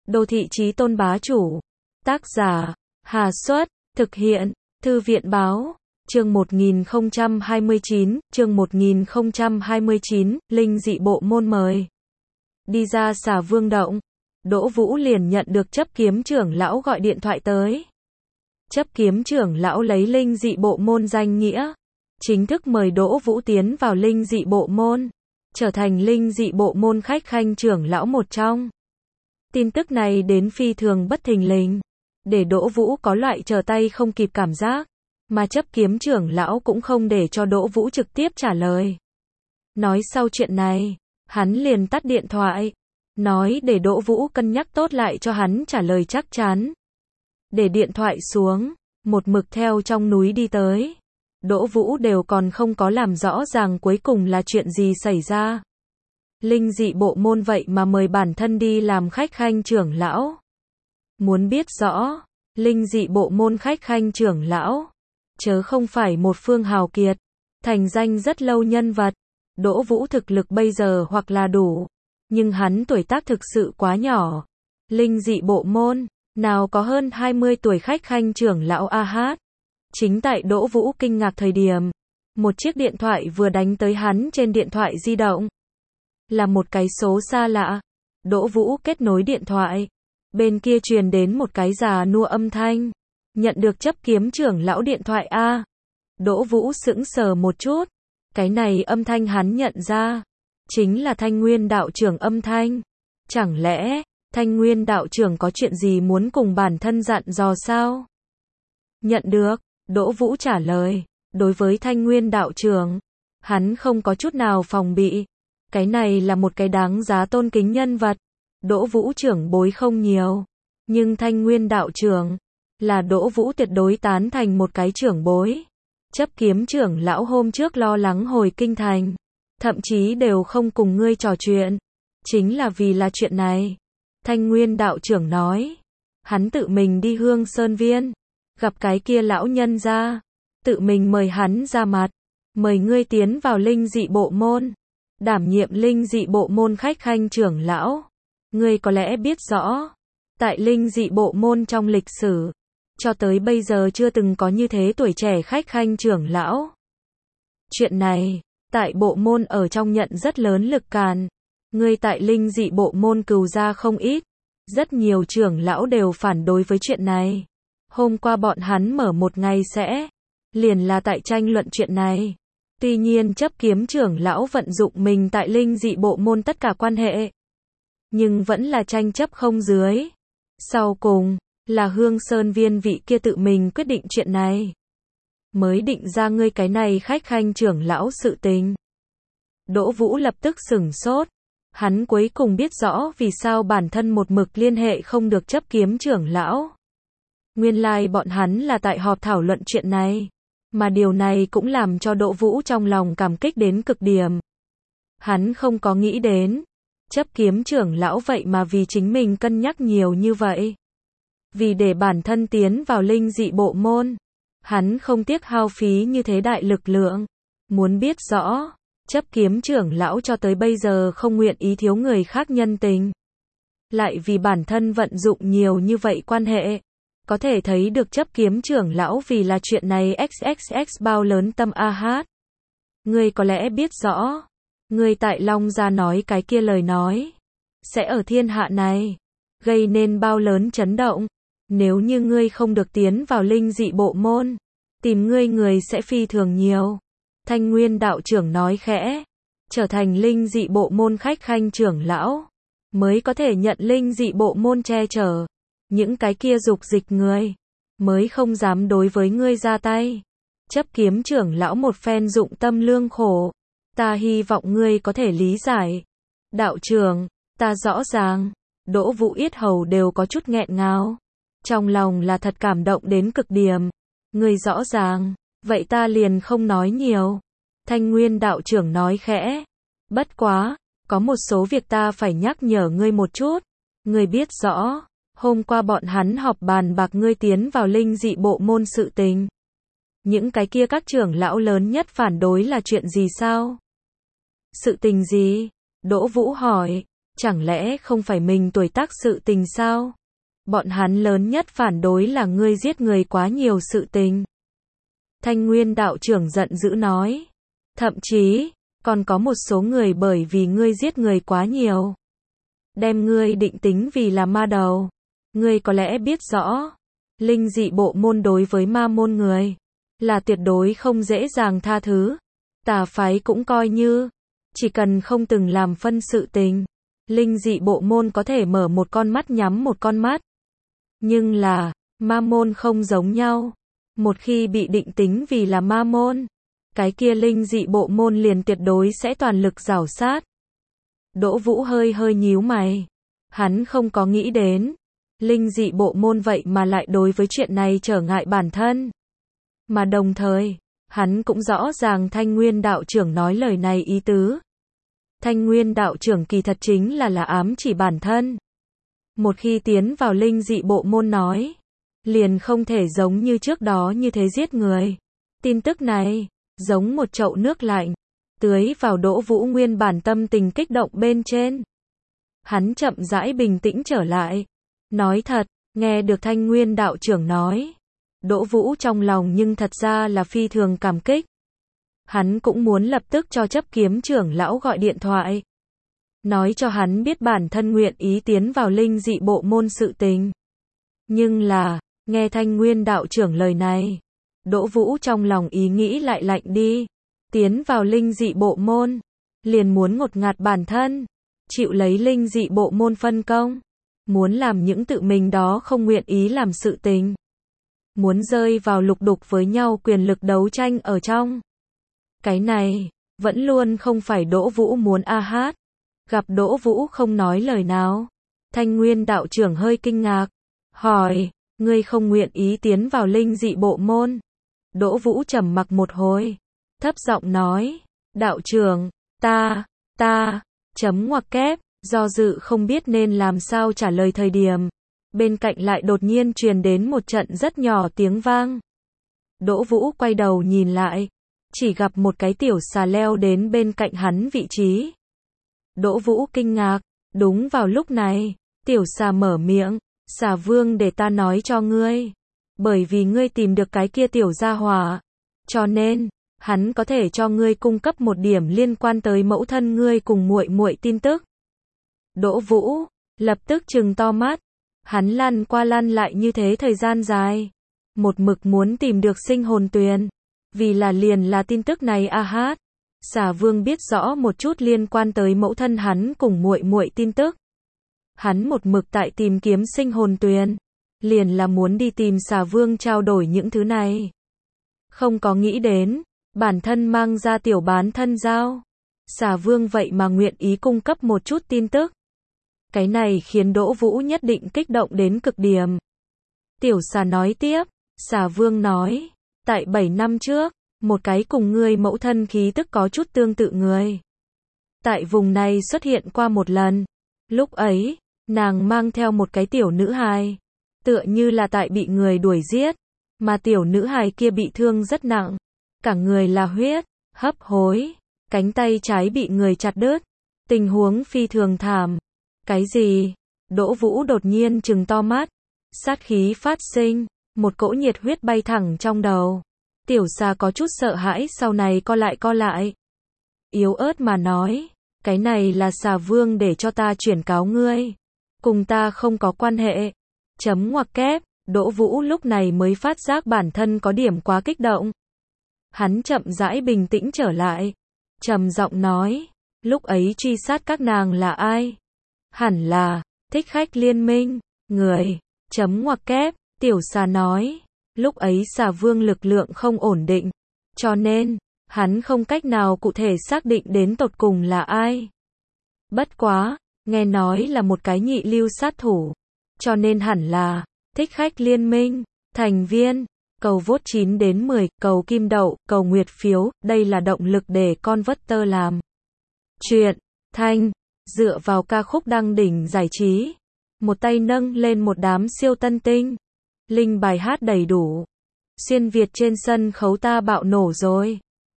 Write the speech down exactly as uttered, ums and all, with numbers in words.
Đô thị chí tôn bá chủ. Tác giả, Hà Xuất, thực hiện, Thư viện Báo. Chương một nghìn không trăm hai mươi chín, chương một nghìn không trăm hai mươi chín, linh dị bộ môn mời. Đi ra Xà Vương động, Đỗ Vũ liền nhận được chấp kiếm trưởng lão gọi điện thoại tới. Chấp kiếm trưởng lão lấy linh dị bộ môn danh nghĩa, chính thức mời Đỗ Vũ tiến vào linh dị bộ môn, trở thành linh dị bộ môn khách khanh trưởng lão một trong. Tin tức này đến phi thường bất thình lình, để Đỗ Vũ có loại trở tay không kịp cảm giác, mà chấp kiếm trưởng lão cũng không để cho Đỗ Vũ trực tiếp trả lời. Nói sau chuyện này, hắn liền tắt điện thoại, nói để Đỗ Vũ cân nhắc tốt lại cho hắn trả lời chắc chắn. Để điện thoại xuống, một mực theo trong núi đi tới. Đỗ Vũ đều còn không có làm rõ ràng cuối cùng là chuyện gì xảy ra. Linh dị bộ môn vậy mà mời bản thân đi làm khách khanh trưởng lão. Muốn biết rõ, linh dị bộ môn khách khanh trưởng lão, chớ không phải một phương hào kiệt, thành danh rất lâu nhân vật. Đỗ Vũ thực lực bây giờ hoặc là đủ, nhưng hắn tuổi tác thực sự quá nhỏ. Linh dị bộ môn, nào có hơn hai mươi tuổi khách khanh trưởng lão a hát. Chính tại Đỗ Vũ kinh ngạc thời điểm, một chiếc điện thoại vừa đánh tới hắn trên điện thoại di động. Là một cái số xa lạ. Đỗ Vũ kết nối điện thoại, bên kia truyền đến một cái già nua âm thanh. Nhận được chấp kiếm trưởng lão điện thoại a. Đỗ Vũ sững sờ một chút. Cái này âm thanh hắn nhận ra, chính là Thanh Nguyên đạo trưởng âm thanh. Chẳng lẽ, Thanh Nguyên đạo trưởng có chuyện gì muốn cùng bản thân dặn dò sao? Nhận được, Đỗ Vũ trả lời. Đối với Thanh Nguyên đạo trưởng, hắn không có chút nào phòng bị. Cái này là một cái đáng giá tôn kính nhân vật. Đỗ Vũ trưởng bối không nhiều, nhưng Thanh Nguyên đạo trưởng là Đỗ Vũ tuyệt đối tán thành một cái trưởng bối. Chấp kiếm trưởng lão hôm trước lo lắng hồi kinh thành, thậm chí đều không cùng ngươi trò chuyện, chính là vì là chuyện này. Thanh Nguyên đạo trưởng nói, hắn tự mình đi Hương Sơn Viên, gặp cái kia lão nhân ra, tự mình mời hắn ra mặt, mời ngươi tiến vào linh dị bộ môn, đảm nhiệm linh dị bộ môn khách khanh trưởng lão. Ngươi có lẽ biết rõ, tại linh dị bộ môn trong lịch sử, cho tới bây giờ chưa từng có như thế tuổi trẻ khách khanh trưởng lão. Chuyện này, tại bộ môn ở trong nhận rất lớn lực càn. Ngươi tại linh dị bộ môn cừu ra không ít. Rất nhiều trưởng lão đều phản đối với chuyện này. Hôm qua bọn hắn mở một ngày sẽ, liền là tại tranh luận chuyện này. Tuy nhiên chấp kiếm trưởng lão vận dụng mình tại linh dị bộ môn tất cả quan hệ, nhưng vẫn là tranh chấp không dưới. Sau cùng, là Hương Sơn Viên vị kia tự mình quyết định chuyện này. Mới định ra ngươi cái này khách khanh trưởng lão sự tình. Đỗ Vũ lập tức sửng sốt. Hắn cuối cùng biết rõ vì sao bản thân một mực liên hệ không được chấp kiếm trưởng lão. Nguyên lai like bọn hắn là tại họp thảo luận chuyện này. Mà điều này cũng làm cho Đỗ Vũ trong lòng cảm kích đến cực điểm. Hắn không có nghĩ đến, chấp kiếm trưởng lão vậy mà vì chính mình cân nhắc nhiều như vậy. Vì để bản thân tiến vào linh dị bộ môn, hắn không tiếc hao phí như thế đại lực lượng. Muốn biết rõ, chấp kiếm trưởng lão cho tới bây giờ không nguyện ý thiếu người khác nhân tình. Lại vì bản thân vận dụng nhiều như vậy quan hệ. Có thể thấy được chấp kiếm trưởng lão vì là chuyện này xxx bao lớn tâm a hát. Ngươi có lẽ biết rõ, ngươi tại Long Gia nói cái kia lời nói, sẽ ở thiên hạ này, gây nên bao lớn chấn động. Nếu như ngươi không được tiến vào linh dị bộ môn, tìm ngươi người sẽ phi thường nhiều. Thanh Nguyên đạo trưởng nói khẽ, trở thành linh dị bộ môn khách khanh trưởng lão, mới có thể nhận linh dị bộ môn che chở. Những cái kia dục dịch người, mới không dám đối với ngươi ra tay. Chấp kiếm trưởng lão một phen dụng tâm lương khổ. Ta hy vọng ngươi có thể lý giải. Đạo trưởng, ta rõ ràng. Đỗ Vũ yết hầu đều có chút nghẹn ngào. Trong lòng là thật cảm động đến cực điểm. Ngươi rõ ràng, vậy ta liền không nói nhiều. Thanh Nguyên đạo trưởng nói khẽ. Bất quá, có một số việc ta phải nhắc nhở ngươi một chút. Ngươi biết rõ, hôm qua bọn hắn họp bàn bạc ngươi tiến vào linh dị bộ môn sự tình. Những cái kia các trưởng lão lớn nhất phản đối là chuyện gì sao? Sự tình gì? Đỗ Vũ hỏi. Chẳng lẽ không phải mình tuổi tác sự tình sao? Bọn hắn lớn nhất phản đối là ngươi giết người quá nhiều sự tình. Thanh Nguyên đạo trưởng giận dữ nói. Thậm chí, còn có một số người bởi vì ngươi giết người quá nhiều. Đem ngươi định tính vì là ma đầu. Ngươi có lẽ biết rõ, linh dị bộ môn đối với ma môn người, là tuyệt đối không dễ dàng tha thứ. Tà phái cũng coi như, chỉ cần không từng làm phân sự tình, linh dị bộ môn có thể mở một con mắt nhắm một con mắt. Nhưng là, ma môn không giống nhau. Một khi bị định tính vì là ma môn, cái kia linh dị bộ môn liền tuyệt đối sẽ toàn lực rảo sát. Đỗ Vũ hơi hơi nhíu mày. Hắn không có nghĩ đến, linh dị bộ môn vậy mà lại đối với chuyện này trở ngại bản thân. Mà đồng thời, hắn cũng rõ ràng Thanh Nguyên đạo trưởng nói lời này ý tứ. Thanh Nguyên đạo trưởng kỳ thật chính là là ám chỉ bản thân. Một khi tiến vào linh dị bộ môn nói, liền không thể giống như trước đó như thế giết người. Tin tức này, giống một chậu nước lạnh, tưới vào Đỗ Vũ nguyên bản tâm tình kích động bên trên. Hắn chậm rãi bình tĩnh trở lại. Nói thật, nghe được Thanh Nguyên đạo trưởng nói, Đỗ Vũ trong lòng nhưng thật ra là phi thường cảm kích. Hắn cũng muốn lập tức cho chấp kiếm trưởng lão gọi điện thoại, nói cho hắn biết bản thân nguyện ý tiến vào linh dị bộ môn sự tình. Nhưng là, nghe Thanh Nguyên đạo trưởng lời này, Đỗ Vũ trong lòng ý nghĩ lại lạnh đi. Tiến vào linh dị bộ môn, liền muốn ngột ngạt bản thân, chịu lấy linh dị bộ môn phân công, muốn làm những tự mình đó không nguyện ý làm sự tình, muốn rơi vào lục đục với nhau quyền lực đấu tranh ở trong. Cái này, vẫn luôn không phải Đỗ Vũ muốn a hát. Gặp Đỗ Vũ không nói lời nào, Thanh Nguyên đạo trưởng hơi kinh ngạc, hỏi, ngươi không nguyện ý tiến vào linh dị bộ môn? Đỗ Vũ trầm mặc một hồi, thấp giọng nói, đạo trưởng, ta, ta, chấm ngoặc kép, do dự không biết nên làm sao trả lời thời điểm. Bên cạnh lại đột nhiên truyền đến một trận rất nhỏ tiếng vang. Đỗ Vũ quay đầu nhìn lại, chỉ gặp một cái tiểu xà leo đến bên cạnh hắn vị trí. Đỗ Vũ kinh ngạc, đúng vào lúc này, tiểu xà mở miệng, xà vương để ta nói cho ngươi. Bởi vì ngươi tìm được cái kia tiểu gia hỏa, cho nên, hắn có thể cho ngươi cung cấp một điểm liên quan tới mẫu thân ngươi cùng muội muội tin tức. Đỗ Vũ, lập tức trừng to mắt, hắn lăn qua lăn lại như thế thời gian dài. Một mực muốn tìm được sinh hồn tuyền, vì là liền là tin tức này a hát. Xà vương biết rõ một chút liên quan tới mẫu thân hắn cùng muội muội tin tức. Hắn một mực tại tìm kiếm sinh hồn tuyền, liền là muốn đi tìm xà vương trao đổi những thứ này. Không có nghĩ đến, bản thân mang ra tiểu bán thân giao. Xà vương vậy mà nguyện ý cung cấp một chút tin tức. Cái này khiến Đỗ Vũ nhất định kích động đến cực điểm. Tiểu xà nói tiếp, xà vương nói, tại bảy năm trước, một cái cùng ngươi mẫu thân khí tức có chút tương tự người, tại vùng này xuất hiện qua một lần. Lúc ấy, nàng mang theo một cái tiểu nữ hài, tựa như là tại bị người đuổi giết, mà tiểu nữ hài kia bị thương rất nặng, cả người là huyết, hấp hối, cánh tay trái bị người chặt đứt, tình huống phi thường thảm. Cái gì? Đỗ Vũ đột nhiên trừng to mắt, sát khí phát sinh, một cỗ nhiệt huyết bay thẳng trong đầu. Tiểu xà có chút sợ hãi, sau này co lại co lại. Yếu ớt mà nói, cái này là xà vương để cho ta chuyển cáo ngươi, cùng ta không có quan hệ. Chấm ngoặc kép, Đỗ Vũ lúc này mới phát giác bản thân có điểm quá kích động. Hắn chậm rãi bình tĩnh trở lại, trầm giọng nói, lúc ấy truy sát các nàng là ai? Hẳn là Thích Khách Liên Minh, người. Chấm ngoặc kép, tiểu xà nói, lúc ấy xà vương lực lượng không ổn định, cho nên, hắn không cách nào cụ thể xác định đến tột cùng là ai. Bất quá, nghe nói là một cái nhị lưu sát thủ, cho nên hẳn là Thích Khách Liên Minh, thành viên. Cầu vote chín đến mười, cầu kim đậu, cầu nguyệt phiếu, đây là động lực để con vất tơ làm chuyện thanh, dựa vào ca khúc đăng đỉnh giải trí. Một tay nâng lên một đám siêu tân tinh, linh bài hát đầy đủ. Xuyên Việt trên sân khấu ta bạo nổ rồi.